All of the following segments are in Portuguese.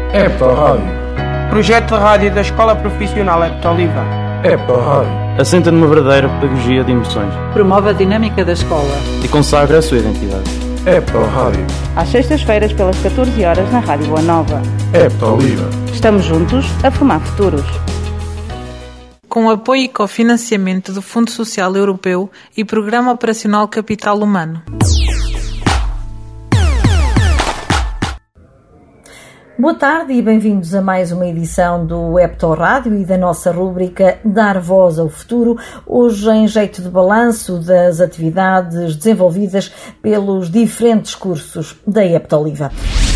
Hepto-Rádio. Projeto de rádio da Escola Profissional Hepto-Oliva. Hepto-Rádio. Assenta numa verdadeira pedagogia de emoções. Promove a dinâmica da escola. E consagra a sua identidade. Hepto-Rádio. Às sextas-feiras pelas 14 horas na Rádio Boa Nova. Hepto-Oliva. Estamos juntos a formar futuros. Com o apoio e cofinanciamento do Fundo Social Europeu e Programa Operacional Capital Humano. Boa tarde e bem-vindos a mais uma edição do Hepto-Rádio e da nossa rúbrica Dar Voz ao Futuro, hoje em jeito de balanço das atividades desenvolvidas pelos diferentes cursos da Hepto-Oliva.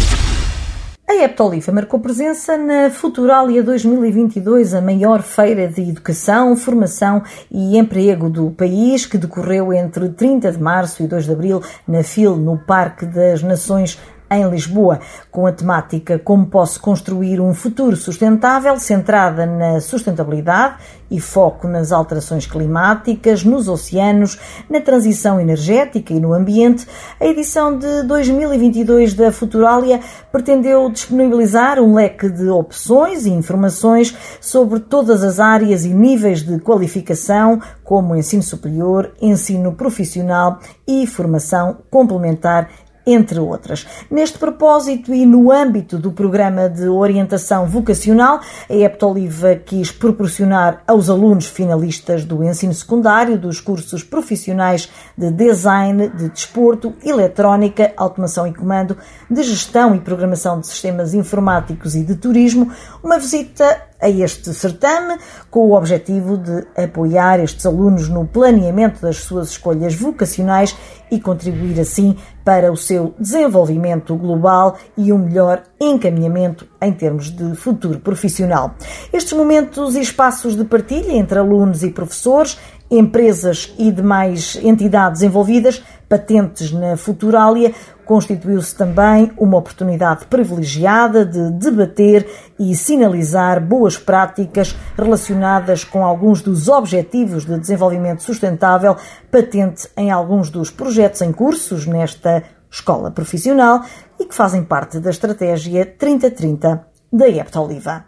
A Hepto-Oliva marcou presença na Futuralia 2022, a maior feira de educação, formação e emprego do país, que decorreu entre 30 de março e 2 de abril na FIL, no Parque das Nações, em Lisboa, com a temática Como posso construir um futuro sustentável, centrada na sustentabilidade e foco nas alterações climáticas, nos oceanos, na transição energética e no ambiente. A edição de 2022 da Futuralia pretendeu disponibilizar um leque de opções e informações sobre todas as áreas e níveis de qualificação, como ensino superior, ensino profissional e formação complementar, entre outras. Neste propósito e no âmbito do programa de orientação vocacional, a Hepto-Oliva quis proporcionar aos alunos finalistas do ensino secundário dos cursos profissionais de design, de desporto, eletrónica, automação e comando, de gestão e programação de sistemas informáticos e de turismo, uma visita a este certame, com o objetivo de apoiar estes alunos no planeamento das suas escolhas vocacionais e contribuir assim para o seu desenvolvimento global e um melhor encaminhamento em termos de futuro profissional. Estes momentos e espaços de partilha entre alunos e professores, empresas e demais entidades envolvidas, patentes na Futuralia, constituiu-se também uma oportunidade privilegiada de debater e sinalizar boas práticas relacionadas com alguns dos objetivos de desenvolvimento sustentável patente em alguns dos projetos em cursos nesta escola profissional e que fazem parte da estratégia 3030 da Hepto-Oliva.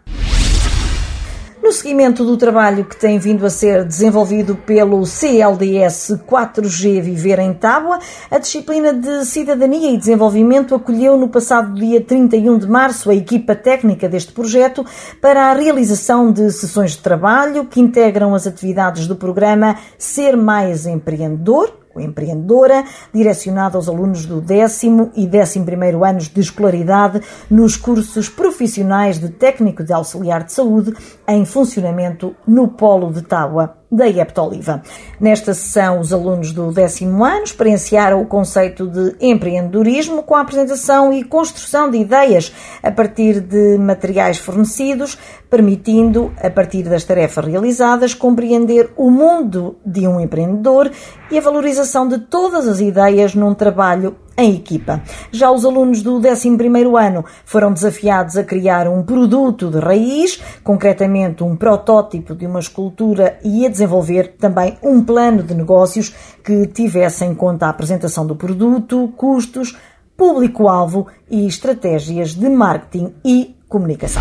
No seguimento do trabalho que tem vindo a ser desenvolvido pelo CLDS 4G Viver em Tábua, a disciplina de Cidadania e Desenvolvimento acolheu no passado dia 31 de março a equipa técnica deste projeto para a realização de sessões de trabalho que integram as atividades do programa Ser Mais Empreendedor, ou empreendedora, direcionada aos alunos do 10º e 11º anos de escolaridade nos cursos profissionais de técnico de auxiliar de saúde em funcionamento no Polo de Tábua da Hepto-Oliva. Nesta sessão, os alunos do 10º ano experienciaram o conceito de empreendedorismo com a apresentação e construção de ideias a partir de materiais fornecidos, permitindo, a partir das tarefas realizadas, compreender o mundo de um empreendedor e a valorização de todas as ideias num trabalho em equipa. Já os alunos do 11º ano foram desafiados a criar um produto de raiz, concretamente um protótipo de uma escultura, e a desenvolver também um plano de negócios que tivesse em conta a apresentação do produto, custos, público-alvo e estratégias de marketing e comunicação.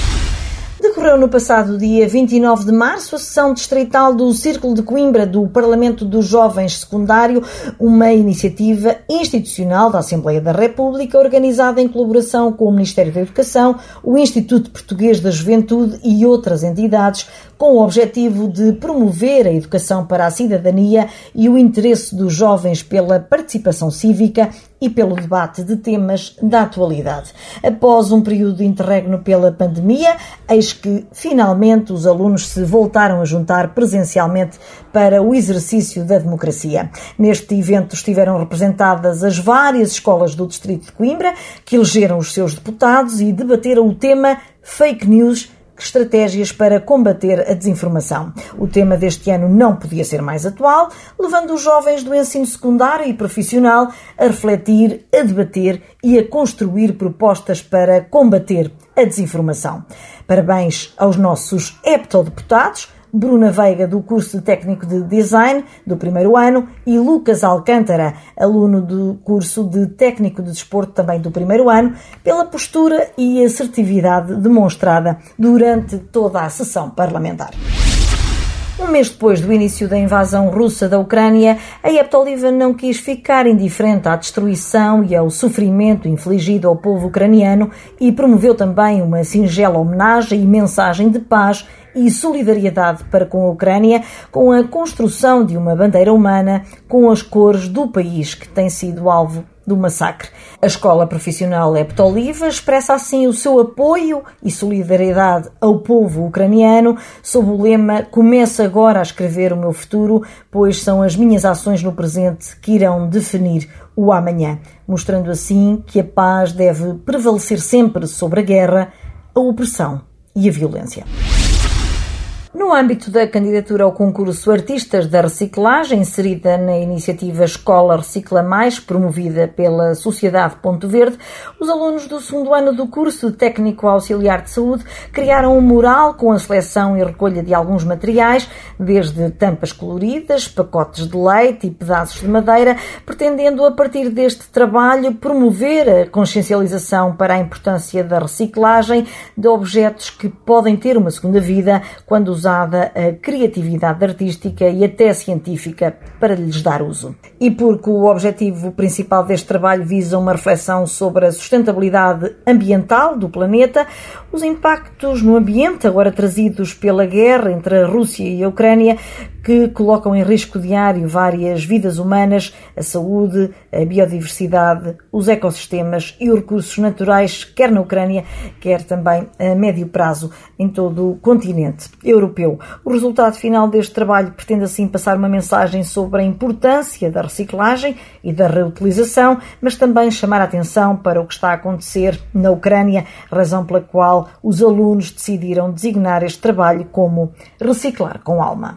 Decorreu no passado dia 29 de março a sessão distrital do Círculo de Coimbra do Parlamento dos Jovens Secundário, uma iniciativa institucional da Assembleia da República organizada em colaboração com o Ministério da Educação, o Instituto Português da Juventude e outras entidades, com o objetivo de promover a educação para a cidadania e o interesse dos jovens pela participação cívica e pelo debate de temas da atualidade. Após um período de interregno pela pandemia, eis que, finalmente, os alunos se voltaram a juntar presencialmente para o exercício da democracia. Neste evento estiveram representadas as várias escolas do Distrito de Coimbra, que elegeram os seus deputados e debateram o tema Fake News, estratégias para combater a desinformação. O tema deste ano não podia ser mais atual, levando os jovens do ensino secundário e profissional a refletir, a debater e a construir propostas para combater a desinformação. Parabéns aos nossos heptodeputados, Bruna Veiga, do curso de técnico de design do primeiro ano, e Lucas Alcântara, aluno do curso de técnico de desporto também do primeiro ano, pela postura e assertividade demonstrada durante toda a sessão parlamentar. Um mês depois do início da invasão russa da Ucrânia, a Heptoliva não quis ficar indiferente à destruição e ao sofrimento infligido ao povo ucraniano e promoveu também uma singela homenagem e mensagem de paz e solidariedade para com a Ucrânia, com a construção de uma bandeira humana com as cores do país que tem sido alvo do massacre. A Escola Profissional Heptoliva expressa assim o seu apoio e solidariedade ao povo ucraniano sob o lema "Começo agora a escrever o meu futuro, pois são as minhas ações no presente que irão definir o amanhã", mostrando assim que a paz deve prevalecer sempre sobre a guerra, a opressão e a violência. No âmbito da candidatura ao concurso Artistas da Reciclagem, inserida na iniciativa Escola Recicla Mais, promovida pela Sociedade Ponto Verde, os alunos do segundo ano do curso de Técnico Auxiliar de Saúde criaram um mural com a seleção e recolha de alguns materiais, desde tampas coloridas, pacotes de leite e pedaços de madeira, pretendendo, a partir deste trabalho, promover a consciencialização para a importância da reciclagem de objetos que podem ter uma segunda vida quando usada a criatividade artística e até científica para lhes dar uso. E porque o objetivo principal deste trabalho visa uma reflexão sobre a sustentabilidade ambiental do planeta, os impactos no ambiente agora trazidos pela guerra entre a Rússia e a Ucrânia, que colocam em risco diário várias vidas humanas, a saúde, a biodiversidade, os ecossistemas e os recursos naturais, quer na Ucrânia, quer também a médio prazo em todo o continente europeu. O resultado final deste trabalho pretende assim passar uma mensagem sobre a importância da reciclagem e da reutilização, mas também chamar a atenção para o que está a acontecer na Ucrânia, razão pela qual os alunos decidiram designar este trabalho como Reciclar com Alma.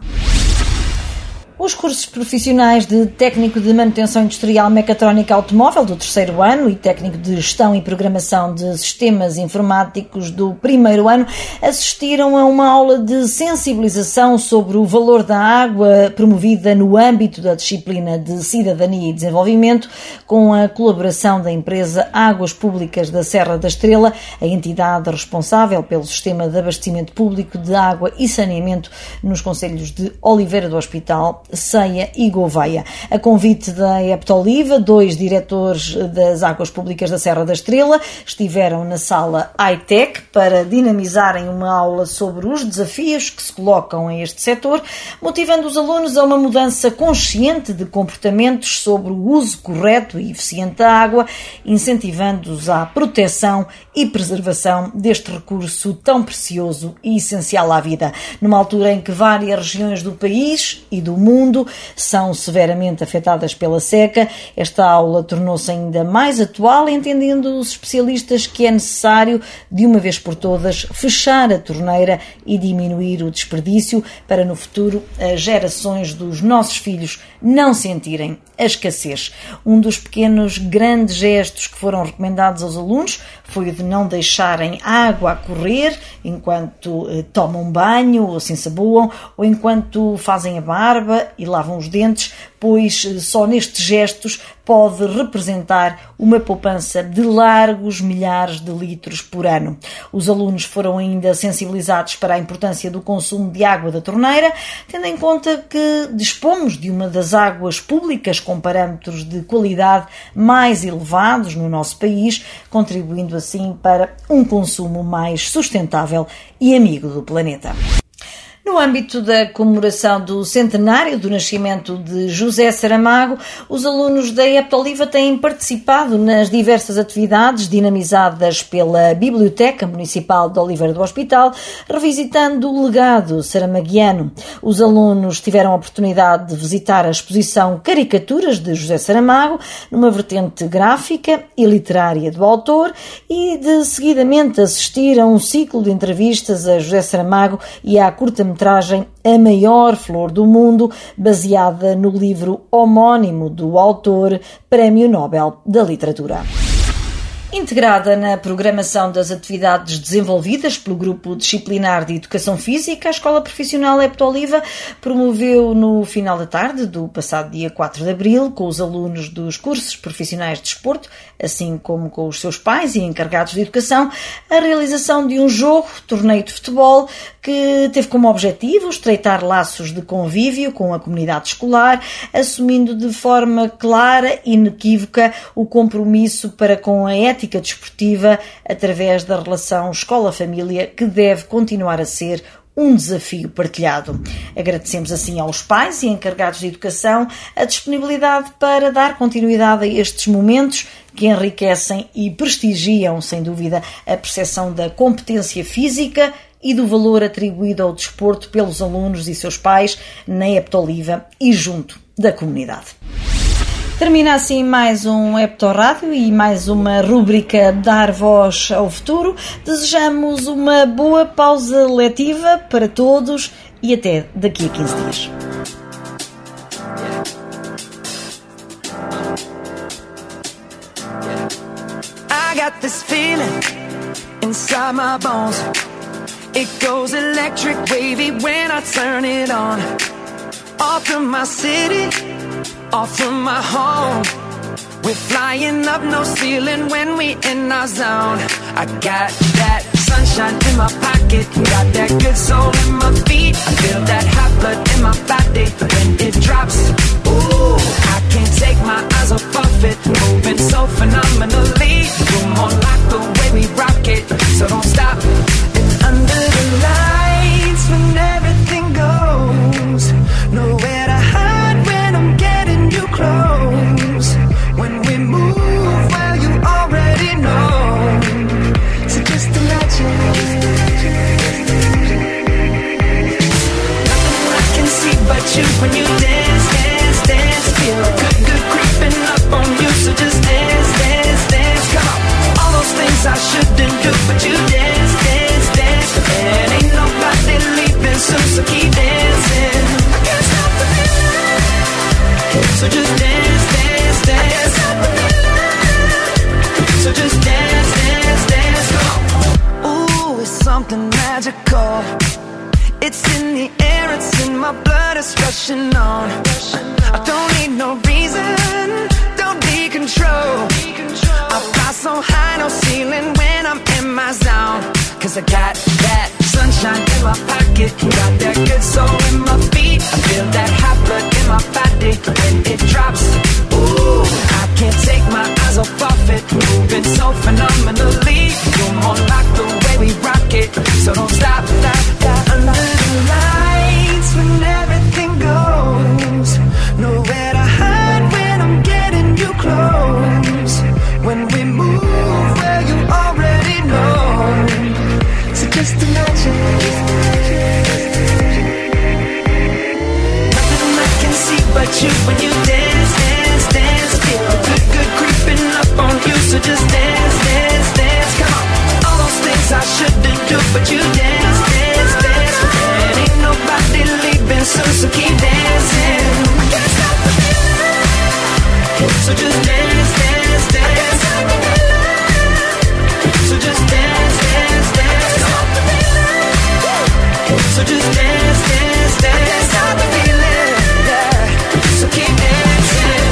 Os cursos profissionais de técnico de manutenção industrial mecatrónica automóvel do terceiro ano e técnico de gestão e programação de sistemas informáticos do primeiro ano assistiram a uma aula de sensibilização sobre o valor da água promovida no âmbito da disciplina de Cidadania e Desenvolvimento, com a colaboração da empresa Águas Públicas da Serra da Estrela, a entidade responsável pelo sistema de abastecimento público de água e saneamento nos concelhos de Oliveira do Hospital, Ceia e Gouveia. A convite da Heptoliva, 2 diretores das Águas Públicas da Serra da Estrela estiveram na sala high-tech para dinamizarem uma aula sobre os desafios que se colocam a este setor, motivando os alunos a uma mudança consciente de comportamentos sobre o uso correto e eficiente da água, incentivando-os à proteção e preservação deste recurso tão precioso e essencial à vida. Numa altura em que várias regiões do país e do mundo são severamente afetadas pela seca, esta aula tornou-se ainda mais atual, entendendo os especialistas que é necessário, de uma vez por todas, fechar a torneira e diminuir o desperdício para, no futuro, as gerações dos nossos filhos não sentirem a escassez. Um dos pequenos grandes gestos que foram recomendados aos alunos foi o de não deixarem água a correr enquanto tomam banho ou se ensaboam ou enquanto fazem a barba e lavam os dentes, pois só nestes gestos pode representar uma poupança de largos milhares de litros por ano. Os alunos foram ainda sensibilizados para a importância do consumo de água da torneira, tendo em conta que dispomos de uma das águas públicas com parâmetros de qualidade mais elevados no nosso país, contribuindo assim para um consumo mais sustentável e amigo do planeta. No âmbito da comemoração do centenário do nascimento de José Saramago, os alunos da Heptoliva têm participado nas diversas atividades dinamizadas pela Biblioteca Municipal de Oliveira do Hospital, revisitando o legado saramaguiano. Os alunos tiveram a oportunidade de visitar a exposição Caricaturas de José Saramago, numa vertente gráfica e literária do autor, e de seguidamente assistir a um ciclo de entrevistas a José Saramago e à curta-metragem A Maior Flor do Mundo, baseada no livro homónimo do autor, Prémio Nobel da Literatura. Integrada na programação das atividades desenvolvidas pelo Grupo Disciplinar de Educação Física, a Escola Profissional Epto Oliva promoveu no final da tarde do passado dia 4 de abril, com os alunos dos cursos profissionais de desporto, assim como com os seus pais e encarregados de educação, a realização de um jogo, torneio de futebol, que teve como objetivo estreitar laços de convívio com a comunidade escolar, assumindo de forma clara e inequívoca o compromisso para com a ética desportiva através da relação escola-família, que deve continuar a ser um desafio partilhado. Agradecemos assim aos pais e encarregados de educação a disponibilidade para dar continuidade a estes momentos que enriquecem e prestigiam, sem dúvida, a percepção da competência física e do valor atribuído ao desporto pelos alunos e seus pais na Epto Oliva e junto da comunidade. Termina assim mais um Epto Rádio e mais uma rúbrica Dar Voz ao Futuro. Desejamos uma boa pausa letiva para todos e até daqui a 15 dias. I got this feeling inside my bones. It goes electric wavy when I turn it on. Off from my city, off from my home. We're flying up, no ceiling when we in our zone. I got that sunshine in my pocket, got that good soul in my feet. I feel that hot blood in my body when it drops. Ooh, I can't take my eyes off of it, moving so phenomenally. You're more like the way we rock it, so don't stop. And under the lights when everything goes, nowhere to hide when I'm getting you close. When we move, well, you already know. So just imagine. Nothing I can see but you when you dance, dance, dance. Feel good, good creeping up on you. So just dance, dance, dance. Come on. All those things I shouldn't do, but you dance, dance, dance. And ain't nobody leaving soon, so keep dancing. I can't stop the feeling. So just dance, dance, dance. So just dance, dance, dance. Ooh, it's something magical. It's in the air, it's in my blood, it's rushing on. I don't need no reason, don't need control. I fly so high, no ceiling when I'm in my zone. Cause I got that sunshine in my pocket, got that good soul in my feet. I feel that hot blood in my body when it drops. Ooh, I can't take my eyes off of it, moving so phenomenally. You're more like the way we rock it, so don't stop, stop, stop. Under the lights when everything goes, nowhere to hide when I'm getting you close. When we move, well, you already know. So just imagine. Nothing I can see but you when you dance, dance, dance. Feel good, good creeping up on you. So just dance, dance, dance. Come on. All those things I shouldn't do, but you dance, dance, dance. And ain't nobody leaving soon, so keep dancing. I can't stop the feeling. So just dance, dance, dance. So just dance, dance, dance. So just dance, dance, dance. Stop the feeling, yeah. So keep dancing.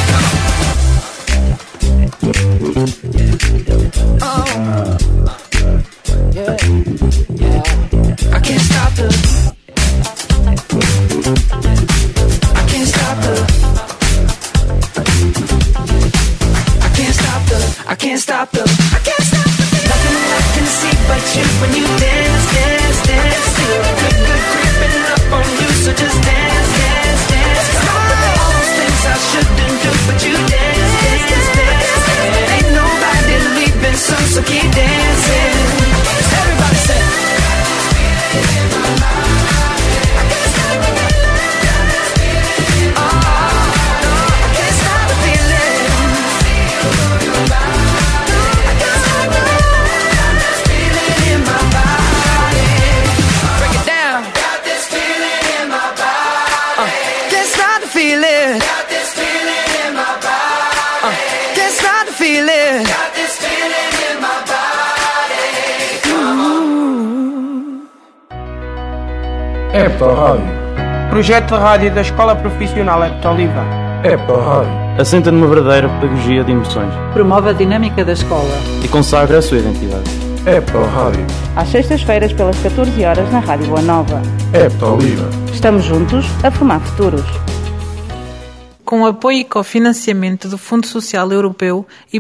Oh, yeah, yeah. I can't stop the. I can't stop the. I can't stop the. I can't stop the. I can't stop the. Nothing I can see but you when you dance, dance, dance. Feel good, good creeping up on you. So just dance, dance, dance. Come on. All those things I shouldn't do, but you dance, dance, dance. And ain't nobody leaving soon, so keep dancing. Everybody say. Got this feeling Heptorrádio. Projeto de rádio da Escola Profissional Heptoliva. Heptorrádio. Assenta numa verdadeira pedagogia de emoções Promove a dinâmica da escola. e consagra a sua identidade. Heptorrádio. Às sextas-feiras, pelas 14 horas, na Rádio Boa Nova. Heptoliva. Estamos juntos a formar futuros. Com apoio e cofinanciamento do Fundo Social Europeu e